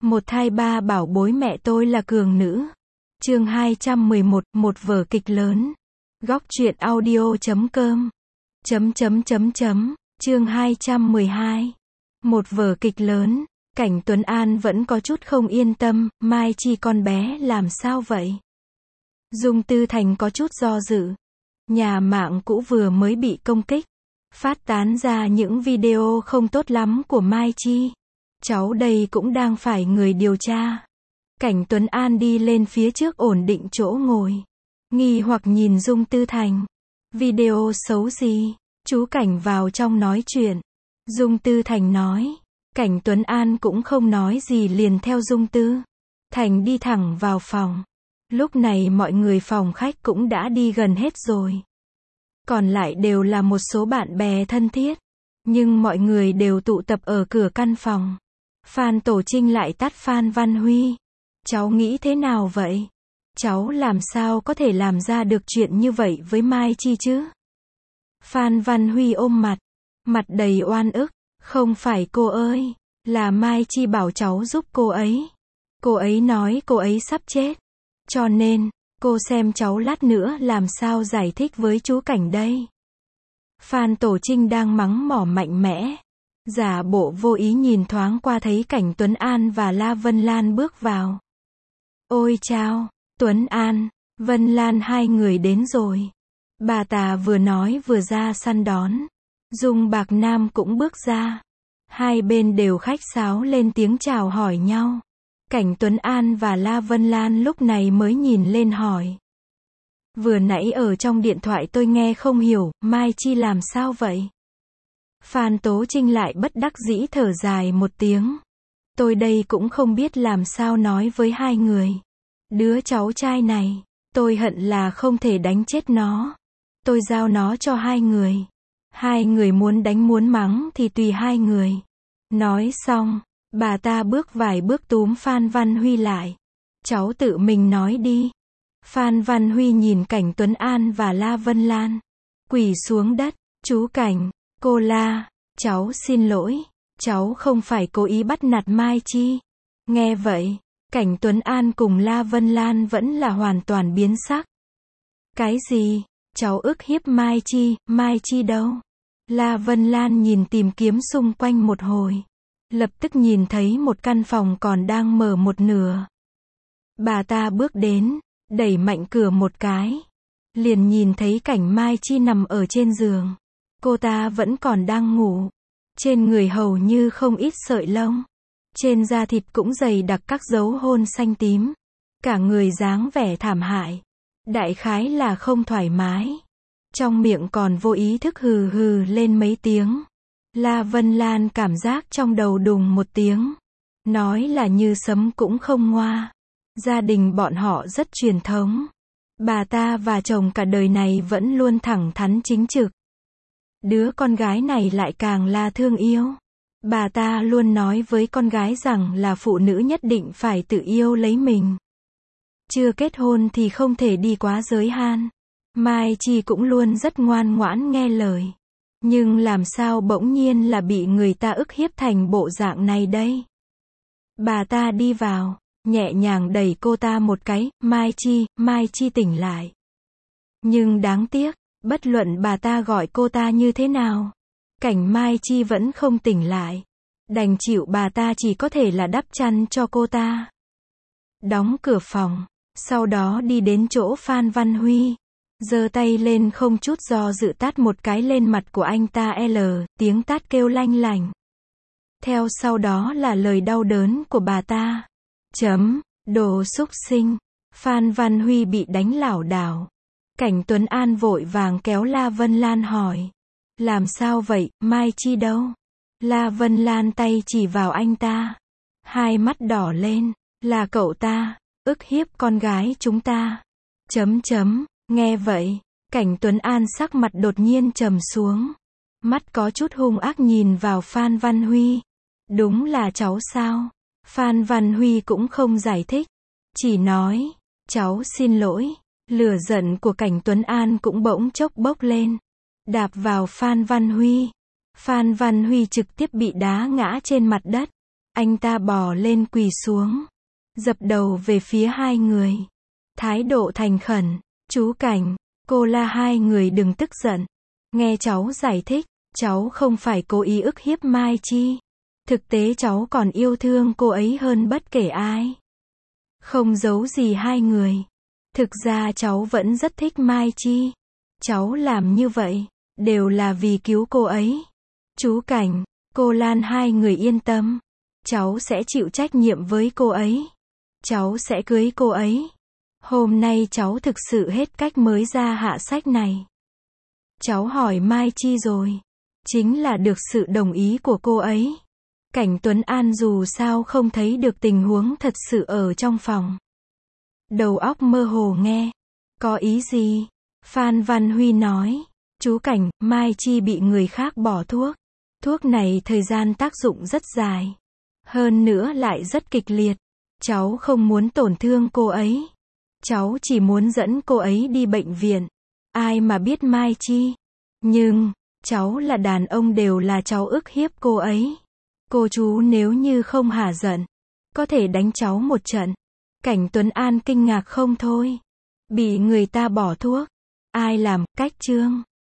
Một thai ba bảo bối mẹ tôi là cường nữ. Chương 211, một vở kịch lớn. Góc truyện audio.com. Chương 212. Một vở kịch lớn. Cảnh Tuấn An vẫn có chút không yên tâm, Mai Chi con bé làm sao vậy? Dung Tư Thành có chút do dự. Nhà mạng cũ vừa mới bị công kích, phát tán ra những video không tốt lắm của Mai Chi. Cháu đây cũng đang phải người điều tra. Cảnh Tuấn An đi lên phía trước ổn định chỗ ngồi, nghi hoặc nhìn Dung Tư Thành. Video xấu gì? Chú Cảnh vào trong nói chuyện. Dung Tư Thành nói. Cảnh Tuấn An cũng không nói gì liền theo Dung Tư Thành đi thẳng vào phòng. Lúc này mọi người phòng khách cũng đã đi gần hết rồi. Còn lại đều là một số bạn bè thân thiết. Nhưng mọi người đều tụ tập ở cửa căn phòng. Phan Tổ Trinh lại tắt Phan Văn Huy. Cháu nghĩ thế nào vậy? Cháu làm sao có thể làm ra được chuyện như vậy với Mai Chi chứ? Phan Văn Huy ôm mặt đầy oan ức. Không phải cô ơi, là Mai Chi bảo cháu giúp cô ấy. Cô ấy nói cô ấy sắp chết. Cho nên, cô xem cháu lát nữa làm sao giải thích với chú Cảnh đây. Phan Tổ Trinh đang mắng mỏ mạnh mẽ. Giả bộ vô ý nhìn thoáng qua thấy Cảnh Tuấn An và La Vân Lan bước vào. Ôi chao, Tuấn An, Vân Lan hai người đến rồi. Bà ta vừa nói vừa ra săn đón. Dung Bạc Nam cũng bước ra. Hai bên đều khách sáo lên tiếng chào hỏi nhau. Cảnh Tuấn An và La Vân Lan lúc này mới nhìn lên hỏi. Vừa nãy ở trong điện thoại tôi nghe không hiểu, Mai Chi làm sao vậy? Phan Tố Trinh lại bất đắc dĩ thở dài một tiếng. Tôi đây cũng không biết làm sao nói với hai người. Đứa cháu trai này, tôi hận là không thể đánh chết nó. Tôi giao nó cho hai người. Hai người muốn đánh muốn mắng thì tùy hai người. Nói xong, bà ta bước vài bước túm Phan Văn Huy lại. Cháu tự mình nói đi. Phan Văn Huy nhìn Cảnh Tuấn An và La Vân Lan. Quỳ xuống đất. Chú Cảnh, cô La, cháu xin lỗi. Cháu không phải cố ý bắt nạt Mai Chi. Nghe vậy, Cảnh Tuấn An cùng La Vân Lan vẫn là hoàn toàn biến sắc. Cái gì? Cháu ức hiếp Mai Chi đâu? La Vân Lan nhìn tìm kiếm xung quanh một hồi. Lập tức nhìn thấy một căn phòng còn đang mở một nửa. Bà ta bước đến, đẩy mạnh cửa một cái. Liền nhìn thấy Cảnh Mai Chi nằm ở trên giường. Cô ta vẫn còn đang ngủ. Trên người hầu như không ít sợi lông. Trên da thịt cũng dày đặc các dấu hôn xanh tím. Cả người dáng vẻ thảm hại. Đại khái là không thoải mái. Trong miệng còn vô ý thức hừ hừ lên mấy tiếng. La Vân Lan cảm giác trong đầu đùng một tiếng. Nói là như sấm cũng không ngoa. Gia đình bọn họ rất truyền thống. Bà ta và chồng cả đời này vẫn luôn thẳng thắn chính trực. Đứa con gái này lại càng là thương yêu. Bà ta luôn nói với con gái rằng là phụ nữ nhất định phải tự yêu lấy mình. Chưa kết hôn thì không thể đi quá giới hạn. Mai Chi cũng luôn rất ngoan ngoãn nghe lời. Nhưng làm sao bỗng nhiên là bị người ta ức hiếp thành bộ dạng này đây? Bà ta đi vào, nhẹ nhàng đẩy cô ta một cái, Mai Chi tỉnh lại. Nhưng đáng tiếc, bất luận bà ta gọi cô ta như thế nào, Cảnh Mai Chi vẫn không tỉnh lại. Đành chịu bà ta chỉ có thể là đắp chăn cho cô ta. Đóng cửa phòng, sau đó đi đến chỗ Phan Văn Huy. Giơ tay lên không chút do dự tát một cái lên mặt của anh ta tiếng tát kêu lanh lảnh. Theo sau đó là lời đau đớn của bà ta. Đồ xúc sinh. Phan Văn Huy bị đánh lảo đảo. Cảnh Tuấn An vội vàng kéo La Vân Lan hỏi. Làm sao vậy, Mai Chi đâu? La Vân Lan tay chỉ vào anh ta. Hai mắt đỏ lên. Là cậu ta, ức hiếp con gái chúng ta. Nghe vậy, Cảnh Tuấn An sắc mặt đột nhiên trầm xuống. Mắt có chút hung ác nhìn vào Phan Văn Huy. Đúng là cháu sao? Phan Văn Huy cũng không giải thích. Chỉ nói, cháu xin lỗi. Lửa giận của Cảnh Tuấn An cũng bỗng chốc bốc lên. Đạp vào Phan Văn Huy. Phan Văn Huy trực tiếp bị đá ngã trên mặt đất. Anh ta bò lên quỳ xuống, dập đầu về phía hai người. Thái độ thành khẩn, chú Cảnh, cô La hai người đừng tức giận. Nghe cháu giải thích, cháu không phải cố ý ức hiếp Mai Chi. Thực tế cháu còn yêu thương cô ấy hơn bất kể ai. Không giấu gì hai người. Thực ra cháu vẫn rất thích Mai Chi. Cháu làm như vậy, đều là vì cứu cô ấy. Chú Cảnh, cô Lan hai người yên tâm. Cháu sẽ chịu trách nhiệm với cô ấy. Cháu sẽ cưới cô ấy. Hôm nay cháu thực sự hết cách mới ra hạ sách này. Cháu hỏi Mai Chi rồi. Chính là được sự đồng ý của cô ấy. Cảnh Tuấn An dù sao không thấy được tình huống thật sự ở trong phòng. Đầu óc mơ hồ nghe. Có ý gì? Phan Văn Huy nói. Chú Cảnh, Mai Chi bị người khác bỏ thuốc. Thuốc này thời gian tác dụng rất dài. Hơn nữa lại rất kịch liệt. Cháu không muốn tổn thương cô ấy. Cháu chỉ muốn dẫn cô ấy đi bệnh viện. Ai mà biết Mai Chi. Nhưng, cháu là đàn ông đều là cháu ức hiếp cô ấy. Cô chú nếu như không hả giận, có thể đánh cháu một trận. Cảnh Tuấn An kinh ngạc không thôi. Bị người ta bỏ thuốc. Ai làm, cách Trương.